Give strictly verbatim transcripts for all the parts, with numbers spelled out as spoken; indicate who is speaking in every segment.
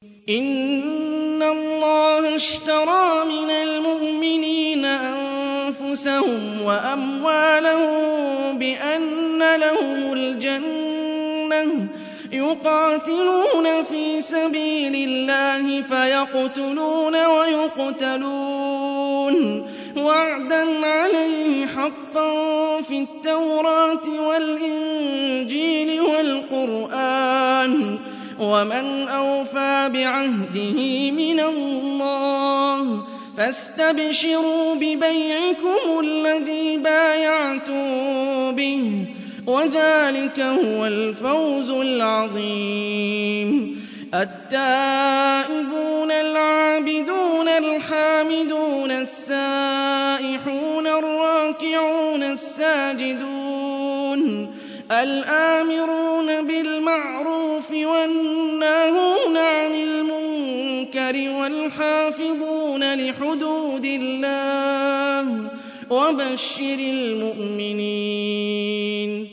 Speaker 1: إِنَّ اللَّهَ اشْتَرَىٰ مِنَ الْمُؤْمِنِينَ أَنفُسَهُمْ وَأَمْوَالَهُم بِأَنَّ لَهُمُ الْجَنَّةَ يُقَاتِلُونَ فِي سَبِيلِ اللَّهِ فَيَقْتُلُونَ وَيُقْتَلُونَ وَعْدًا عَلَيْهِ حَقًّا فِي التَّوْرَاةِ وَالْإِنجِيلِ وَالْقُرْآنِ ۚ وَمَنْ أَوْفَىٰ بِعَهْدِهِ مِنَ اللَّهِ ۚ فَاسْتَبْشِرُوا بِبَيْعِكُمُ الَّذِي بَايَعْتُم بِهِ ۚ وَذَٰلِكَ هُوَ الْفَوْزُ الْعَظِيمُ. التَّائِبُونَ الْعَابِدُونَ الْحَامِدُونَ السَّائِحُونَ الرَّاكِعُونَ السَّاجِدُونَ الْآمِرُونَ بِالْمَعْرُوفِ وَالنَّاهُونَ عَنِ الْمُنكَرِ وَالْحَافِظُونَ لِحُدُودِ اللَّهِ ۗ وَبَشِّرِ الْمُؤْمِنِينَ.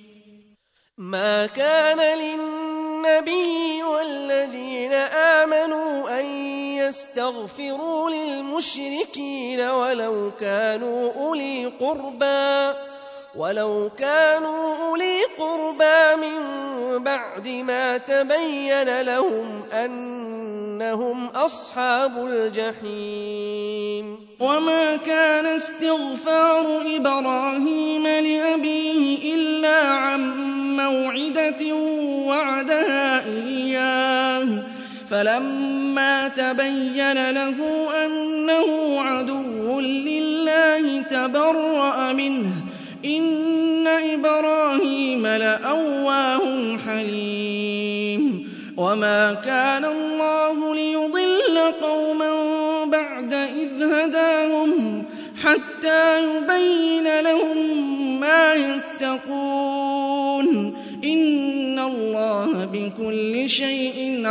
Speaker 2: مَا كَانَ لِلنَّبِيِّ وَالَّذِينَ آمَنُوا أَن يَسْتَغْفِرُوا لِلْمُشْرِكِينَ وَلَوْ كَانُوا أُولِي قُرْبَىٰ وَلَوْ كَانُوا أُولِي قُرْبَىٰ مِن بَعْدِ مَا تَبَيَّنَ لَهُمْ أَنَّهُمْ أَصْحَابُ الْجَحِيمِ.
Speaker 1: وَمَا كَانَ اسْتِغْفَارُ إِبْرَاهِيمَ لِأَبِيهِ إِلَّا عَن مَّوْعِدَةٍ وَعَدَهَا إِيَّاهُ ۖ فَلَمَّا تَبَيَّنَ لَهُ أَنَّهُ عَدُوٌّ لِّلَّهِ تَبَرَّأَ مِنْهُ ۚ إِنَّ إِبْرَاهِيمَ لَأَوَّاهٌ حَلِيمٌ. وَمَا كَانَ اللَّهُ لِيُضِلَّ قَوْمًا بَعْدَ إِذْ هَدَاهُمْ حَتَّىٰ يُبَيِّنَ لَهُم مَّا يَتَّقُونَ ۚ إِنَّ اللَّهَ بِكُلِّ شَيْءٍ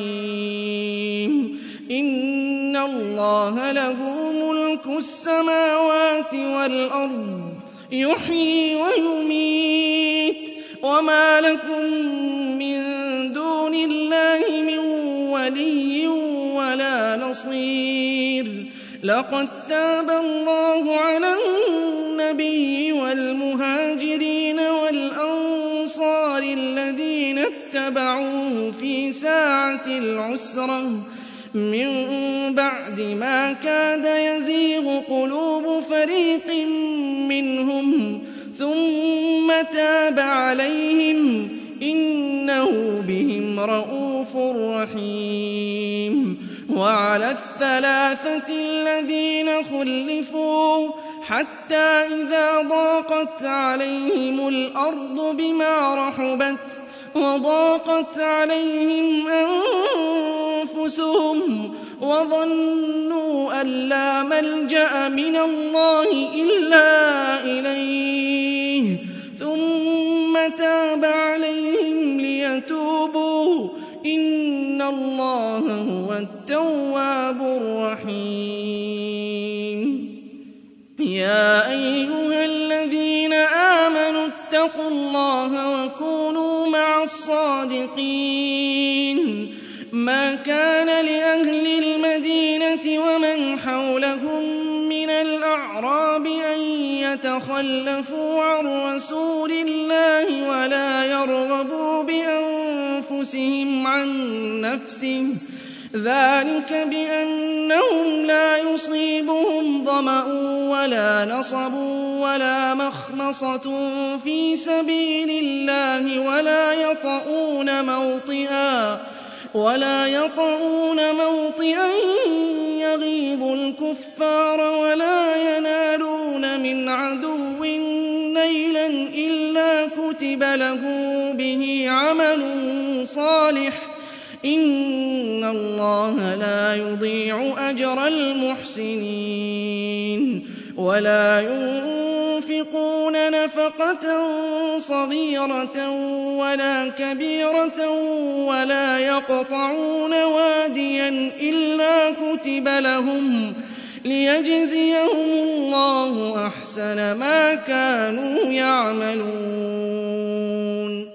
Speaker 1: عَلِيمٌ. إِنَّ اللَّهَ لَهُ مُلْكُ السَّمَاوَاتِ وَالْأَرْضِ يُحْيِي وَيُمِيتُ ۚ وَمَا لَكُم مِّن دُونِ اللَّهِ مِن وَلِيٍّ وَلَا نَصِيرٍ. لَقَد تَّابَ اللَّهُ عَلَى النَّبِيِّ وَالْمُهَاجِرِينَ وَالْأَنصَارِ الَّذِينَ اتَّبَعُوهُ فِي سَاعَةِ الْعُسْرَةِ مِن بَعْدِ مَا كَادَ يَزِيغُ قُلُوبُ فَرِيقٍ مِّنْهُمْ ثُمَّ تَابَ عَلَيْهِمْ ۚ إِنَّهُ بِهِمْ رَءُوفٌ رَّحِيمٌ. وَعَلَى الثَّلَاثَةِ الَّذِينَ خُلِّفُوا حَتَّىٰ إِذَا ضَاقَتْ عَلَيْهِمُ الْأَرْضُ بِمَا رَحُبَتْ وَضَاقَتْ عَلَيْهِمْ أَنفُسُهُمْ وَظَنُّوا أَن لَّا مَلْجَأَ مِنَ اللَّهِ إِلَّا إِلَيْهِ ثُمَّ تَابَ عَلَيْهِمْ لِيَتُوبُوا ۚ إِنَّ اللَّهَ هُوَ التَّوَّابُ الرَّحِيمُ. يَا أَيُّهَا الَّذِينَ آمَنُوا اتَّقُوا اللَّهَ وَكُونُوا مَعَ الصَّادِقِينَ. مَا كَانَ لِأَهْلِ الْمَدِينَةِ وَمَنْ حَوْلَهُم مِّنَ الْأَعْرَابِ أَن يَتَخَلَّفُوا عَن رَّسُولِ اللَّهِ وَلَا يَرْغَبُوا بِأَنفُسِهِمْ عَن نَّفْسِهِ ۚ ذَٰلِكَ بِأَنَّهُمْ لَا يُصِيبُهُمْ ظَمَأٌ وَلَا نَصَبٌ وَلَا مَخْمَصَةٌ فِي سَبِيلِ اللَّهِ وَلَا يَطَئُونَ مَوْطِئًا وَلَا يَطَئُونَ مَوْطِئًا يَغِيظُ الْكُفَّارَ وَلَا يَنَالُونَ مِنْ عَدُوٍّ نَيْلًا إِلَّا كُتِبَ لَهُ بِهِ عَمَلٌ صَالِحٌ ۚ إِنَّ اللَّهَ لَا يُضِيعُ أَجْرَ الْمُحْسِنِينَ. وَلَا يُنفِقُونَ نَفَقَةً صَغِيرَةً وَلَا كَبِيرَةً وَلَا يَقْطَعُونَ وَادِيًا إِلَّا كُتِبَ لَهُمْ لِيَجْزِيَهُمُ اللَّهُ أَحْسَنَ مَا كَانُوا يَعْمَلُونَ.